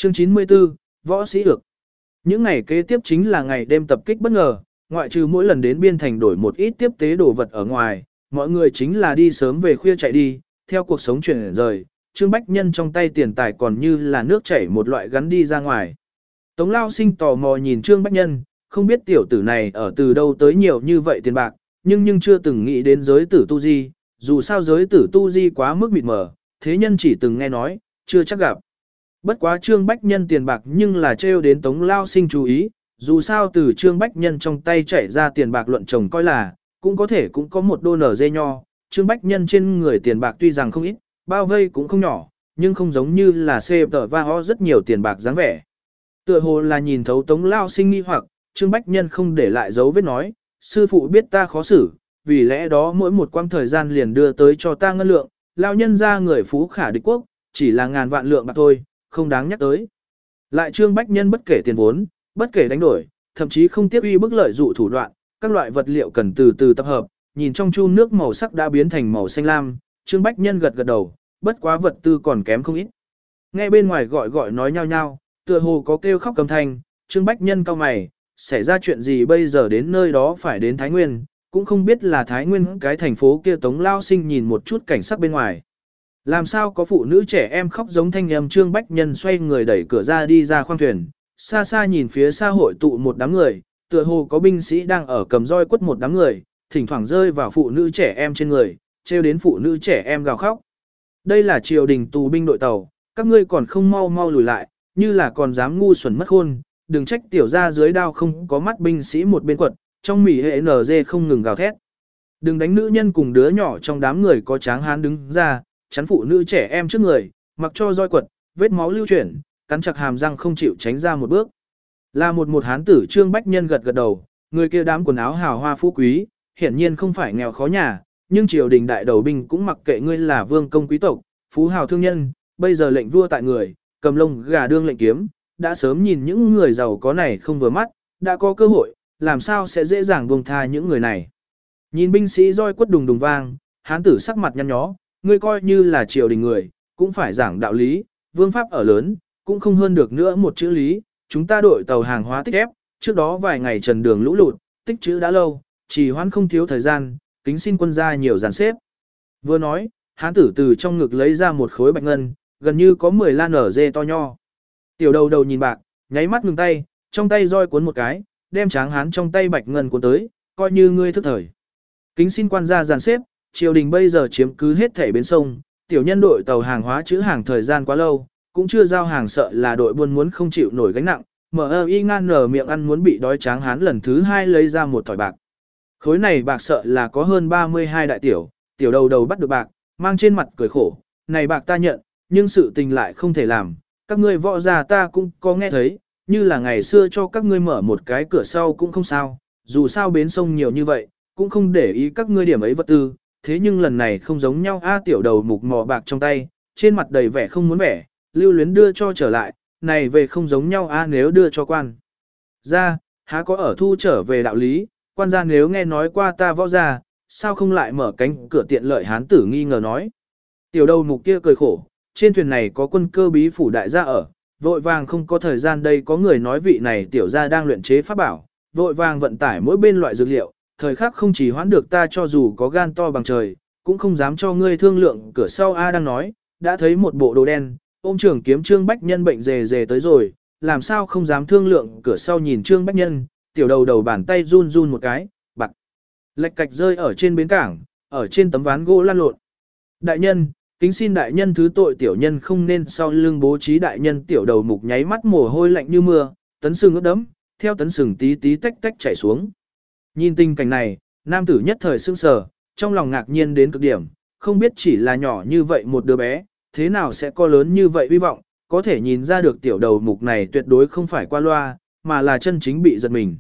Chương 94, Võ sĩ ược. Những ngày kế tiếp chính là ngày đêm tập kích bất ngờ, ngoại trừ mỗi lần đến biên thành đổi một ít tiếp tế đồ vật ở ngoài, mọi người chính là đi sớm về khuya chạy đi, theo cuộc sống chuyển rời, Trương Bách Nhân trong tay tiền tài còn như là nước chảy một loại gắn đi ra ngoài. Tống Lao Sinh tò mò nhìn Trương Bách Nhân, không biết tiểu tử này ở từ đâu tới nhiều như vậy tiền bạc, nhưng chưa từng nghĩ đến giới tử tu di, dù sao giới tử tu di quá mức mịt mờ, thế nhân chỉ từng nghe nói, chưa chắc gặp. Bất quá Trương Bách Nhân tiền bạc nhưng là trêu đến Tống Lao Sinh chú ý, dù sao từ Trương Bách Nhân trong tay chảy ra tiền bạc luận chồng coi là, cũng có một đô nở dê nho, Trương Bách Nhân trên người tiền bạc tuy rằng không ít, bao vây cũng không nhỏ, nhưng không giống như là xê tờ va ho rất nhiều tiền bạc dáng vẻ. Tựa hồ là nhìn thấu Tống Lao Sinh nghi hoặc, Trương Bách Nhân không để lại dấu vết nói, sư phụ biết ta khó xử, vì lẽ đó mỗi một quãng thời gian liền đưa tới cho ta ngân lượng, lao nhân ra người phú khả địch quốc, chỉ là ngàn vạn lượng bạc thôi, không đáng nhắc tới. Lại Trương Bách Nhân bất kể tiền vốn, bất kể đánh đổi, thậm chí không tiếc uy bức lợi dụ thủ đoạn, các loại vật liệu cần từ từ tập hợp, nhìn trong chu nước màu sắc đã biến thành màu xanh lam, Trương Bách Nhân gật gật đầu, bất quá vật tư còn kém không ít. Nghe bên ngoài gọi nói nhau nhau, tựa hồ có kêu khóc cầm thanh, Trương Bách Nhân cau mày, xảy ra chuyện gì bây giờ đến nơi đó phải đến Thái Nguyên, cũng không biết là Thái Nguyên cái thành phố kia. Tống Lao Sinh nhìn một chút cảnh sắc bên ngoài. Làm sao có phụ nữ trẻ em khóc giống thanh âm. Trương Bách Nhân xoay người đẩy cửa ra đi ra khoang thuyền, xa xa nhìn phía xa hội tụ một đám người, tựa hồ có binh sĩ đang ở cầm roi quất một đám người, thỉnh thoảng rơi vào phụ nữ trẻ em trên người, trêu đến phụ nữ trẻ em gào khóc. Đây là triều đình tù binh đội tàu, các ngươi còn không mau mau lùi lại, như là còn dám ngu xuẩn mất khôn, đừng trách tiểu ra dưới đao không có mắt. Binh sĩ một bên quật, trong mỉ hệ NG không ngừng gào thét. Đừng đánh nữ nhân cùng đứa nhỏ. Trong đám người có tráng hán đứng ra, chắn phụ nữ trẻ em trước người, mặc cho roi quật, vết máu lưu chuyển, cắn chặt hàm răng không chịu tránh ra một bước. Là một hán tử. Trương Bách Nhân gật gật đầu, người kia đám quần áo hào hoa phú quý, hiển nhiên không phải nghèo khó nhà, nhưng triều đình đại đầu binh cũng mặc kệ ngươi là vương công quý tộc, phú hào thương nhân, bây giờ lệnh vua tại người, cầm lông gà đương lệnh kiếm, đã sớm nhìn những người giàu có này không vừa mắt, đã có cơ hội, làm sao sẽ dễ dàng buông tha những người này. Nhìn binh sĩ roi quất đùng đùng vang, hán tử sắc mặt nhăn nhó, ngươi coi như là triều đình người, cũng phải giảng đạo lý, vương pháp ở lớn, cũng không hơn được nữa một chữ lý, chúng ta đội tàu hàng hóa tích ép, trước đó vài ngày trần đường lũ lụt, tích chữ đã lâu, trì hoãn không thiếu thời gian, kính xin quân gia nhiều dàn xếp. Vừa nói, hán tử từ trong ngực lấy ra một khối bạch ngân, gần như có 10 lan ở dê to nho. Tiểu đầu đầu nhìn bạc, nháy mắt ngừng tay, trong tay roi cuốn một cái, đem tráng hán trong tay bạch ngân cuốn tới, coi như ngươi thức thời. Kính xin quan gia dàn xếp, triều đình bây giờ chiếm cứ hết thảy bến sông, tiểu nhân đội tàu hàng hóa trữ hàng thời gian quá lâu, cũng chưa giao hàng, sợ là đội buôn muốn không chịu nổi gánh nặng. M.I. ngan nở miệng ăn muốn bị đói. Tráng hán lần thứ hai lấy ra một thỏi bạc. Khối này bạc sợ là có hơn 32 đại tiểu, tiểu đầu đầu bắt được bạc, mang trên mặt cười khổ, này bạc ta nhận, nhưng sự tình lại không thể làm, các ngươi võ gia ta cũng có nghe thấy, như là ngày xưa cho các ngươi mở một cái cửa sau cũng không sao, dù sao bến sông nhiều như vậy, cũng không để ý các ngươi điểm ấy vật tư, thế nhưng lần này không giống nhau. Tiểu đầu mục mò bạc trong tay, trên mặt đầy vẻ không muốn vẻ, lưu luyến đưa cho trở lại, này về không giống nhau. Nếu đưa cho quan gia, há có ở thu trở về đạo lý, quan gia nếu nghe nói qua ta võ gia, sao không lại mở cánh cửa tiện lợi. Hán tử nghi ngờ nói. Tiểu đầu mục kia cười khổ, trên thuyền này có quân cơ bí phủ đại gia ở, vội vàng không có thời gian. Đây có người nói vị này tiểu gia đang luyện chế pháp bảo, vội vàng vận tải mỗi bên loại dược liệu, thời khắc không chỉ hoãn được ta, cho dù có gan to bằng trời, cũng không dám cho ngươi thương lượng. Cửa sau đang nói, đã thấy một bộ đồ đen, ôm trưởng kiếm Trương Bách Nhân bệnh rề tới rồi, làm sao không dám thương lượng. Cửa sau nhìn Trương Bách Nhân, tiểu đầu đầu bàn tay run run một cái, bạc lệch cạch rơi ở trên bến cảng, ở trên tấm ván gỗ lăn lộn. Đại nhân, kính xin đại nhân thứ tội, tiểu nhân không nên sau lưng bố trí. Đại nhân. Tiểu đầu mục nháy mắt mồ hôi lạnh như mưa, tấn sừng ướt đẫm, theo tấn sừng tí tí tách tách chảy xuống. Nhìn tình cảnh này, nam tử nhất thời sững sờ, trong lòng ngạc nhiên đến cực điểm, không biết chỉ là nhỏ như vậy một đứa bé, thế nào sẽ có lớn như vậy hy vọng, có thể nhìn ra được tiểu đầu mục này tuyệt đối không phải qua loa, mà là chân chính bị giật mình.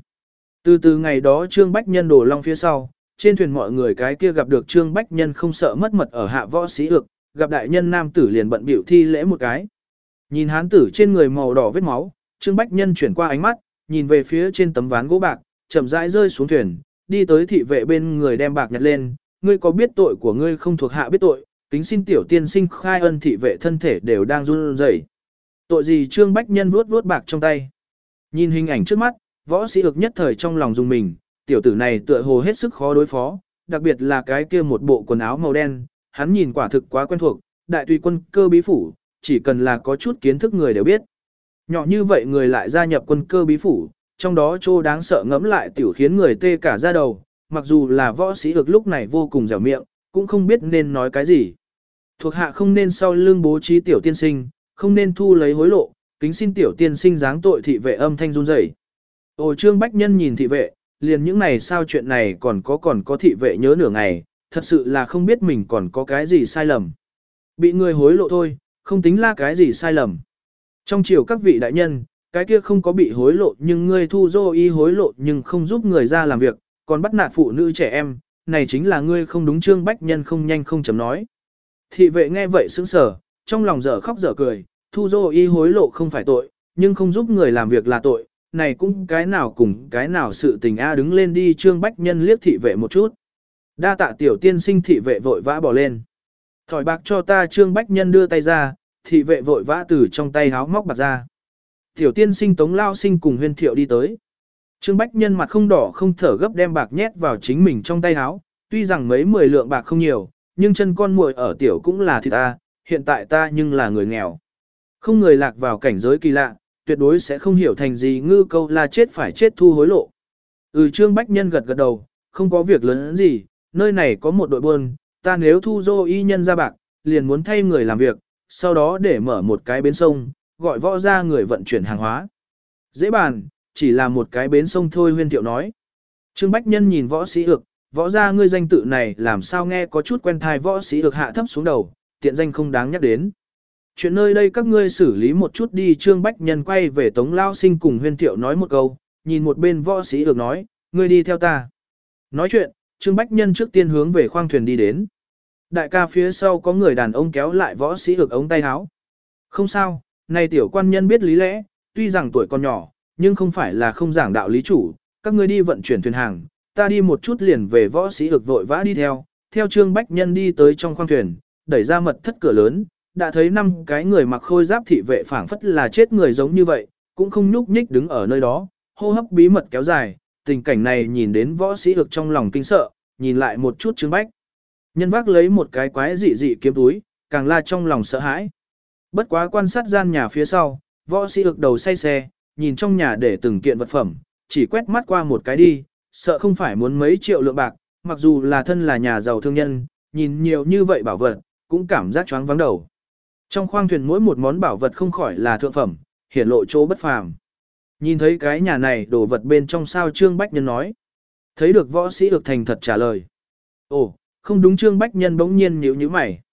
Từ ngày đó Trương Bách Nhân đổ long phía sau, trên thuyền mọi người cái kia gặp được Trương Bách Nhân không sợ mất mật ở hạ võ sĩ ược, gặp đại nhân nam tử liền bận biểu thi lễ một cái. Nhìn hán tử trên người màu đỏ vết máu, Trương Bách Nhân chuyển qua ánh mắt, nhìn về phía trên tấm ván gỗ bạc, chậm rãi rơi xuống thuyền, đi tới thị vệ bên người đem bạc nhặt lên. Ngươi có biết tội của ngươi không thuộc hạ biết tội, kính xin tiểu tiên sinh khai ân. Thị vệ thân thể đều đang run rẩy. Tội gì Trương Bách Nhân vuốt vuốt bạc trong tay. Nhìn hình ảnh trước mắt, võ sĩ ực nhất thời trong lòng dùng mình, tiểu tử này tựa hồ hết sức khó đối phó, đặc biệt là cái kia một bộ quần áo màu đen, hắn nhìn quả thực quá quen thuộc, đại tùy quân cơ bí phủ, chỉ cần là có chút kiến thức người đều biết. Nhỏ như vậy người lại gia nhập quân cơ bí phủ, trong đó chỗ đáng sợ ngẫm lại tiểu khiến người tê cả da đầu, mặc dù là võ sĩ ực lúc này vô cùng dẻo miệng, cũng không biết nên nói cái gì. Thuộc hạ không nên sau lưng bố trí tiểu tiên sinh, không nên thu lấy hối lộ, kính xin tiểu tiên sinh giáng tội. Thị vệ âm thanh run rẩy. Ồ, Trương Bách Nhân nhìn thị vệ, liền những này sao chuyện này còn có thị vệ nhớ nửa ngày, thật sự là không biết mình còn có cái gì sai lầm. Bị người hối lộ thôi, không tính là cái gì sai lầm. Trong triều các vị đại nhân, cái kia không có bị hối lộ nhưng ngươi thu dô y hối lộ nhưng không giúp người ra làm việc, còn bắt nạt phụ nữ trẻ em, này chính là ngươi không đúng. Trương Bách Nhân không nhanh không chấm nói. Thị vệ nghe vậy sững sờ, trong lòng dở khóc dở cười, thu dô y hối lộ không phải tội, nhưng không giúp người làm việc là tội, này cũng cái nào cùng cái nào sự tình a. Đứng lên đi. Trương Bách Nhân liếc thị vệ một chút. Đa tạ tiểu tiên sinh. Thị vệ vội vã bỏ lên. Thỏi bạc cho ta. Trương Bách Nhân đưa tay ra, thị vệ vội vã từ trong tay háo móc bạc ra. Tiểu tiên sinh Tống Lao Sinh cùng Huyên Thiệu đi tới. Trương Bách Nhân mặt không đỏ không thở gấp đem bạc nhét vào chính mình trong tay háo, tuy rằng mấy 10 lượng bạc không nhiều, nhưng chân con muội ở tiểu cũng là thịt ta, hiện tại ta nhưng là người nghèo. Không người lạc vào cảnh giới kỳ lạ, tuyệt đối sẽ không hiểu thành gì ngư câu là chết phải chết thu hối lộ. Trương Bách Nhân gật gật đầu, không có việc lớn gì, nơi này có một đội buôn, ta nếu thu dô y nhân ra bạc, liền muốn thay người làm việc, sau đó để mở một cái bến sông, gọi võ ra người vận chuyển hàng hóa. Dễ bàn, chỉ là một cái bến sông thôi. Huyên Thiệu nói. Trương Bách Nhân nhìn võ sĩ ược, võ ra ngươi danh tự này làm sao nghe có chút quen thai. Võ sĩ ược hạ thấp xuống đầu, tiện danh không đáng nhắc đến. Chuyện nơi đây các ngươi xử lý một chút đi. Trương Bách Nhân quay về Tống Lao Sinh cùng Huyên Thiệu nói một câu, nhìn một bên võ sĩ ược nói, ngươi đi theo ta. Nói chuyện, Trương Bách Nhân trước tiên hướng về khoang thuyền đi đến. Đại ca phía sau có người đàn ông kéo lại võ sĩ ược ống tay áo. Không sao, này tiểu quan nhân biết lý lẽ, tuy rằng tuổi còn nhỏ, nhưng không phải là không giảng đạo lý chủ, các ngươi đi vận chuyển thuyền hàng, ta đi một chút liền về. Võ sĩ ược vội vã đi theo Trương Bách Nhân đi tới trong khoang thuyền, đẩy ra mật thất cửa lớn, đã thấy 5 cái người mặc khôi giáp thị vệ phảng phất là chết người giống như vậy, cũng không nhúc nhích đứng ở nơi đó, hô hấp bí mật kéo dài. Tình cảnh này nhìn đến võ sĩ ược trong lòng kinh sợ, nhìn lại một chút Trương Bách Nhân vác lấy một cái quái dị dị kiếm túi, càng la trong lòng sợ hãi. Bất quá quan sát gian nhà phía sau, võ sĩ ược đầu say xe, nhìn trong nhà để từng kiện vật phẩm, chỉ quét mắt qua một cái đi, sợ không phải muốn mấy triệu lượng bạc, mặc dù là thân là nhà giàu thương nhân, nhìn nhiều như vậy bảo vật, cũng cảm giác choáng váng đầu. Trong khoang thuyền mỗi một món bảo vật không khỏi là thượng phẩm, hiển lộ chỗ bất phàm. Nhìn thấy cái nhà này đồ vật bên trong sao. Trương Bách Nhân nói. Thấy được võ sĩ ược thành thật trả lời. Ồ, không đúng. Trương Bách Nhân bỗng nhiên nhíu nhíu mày.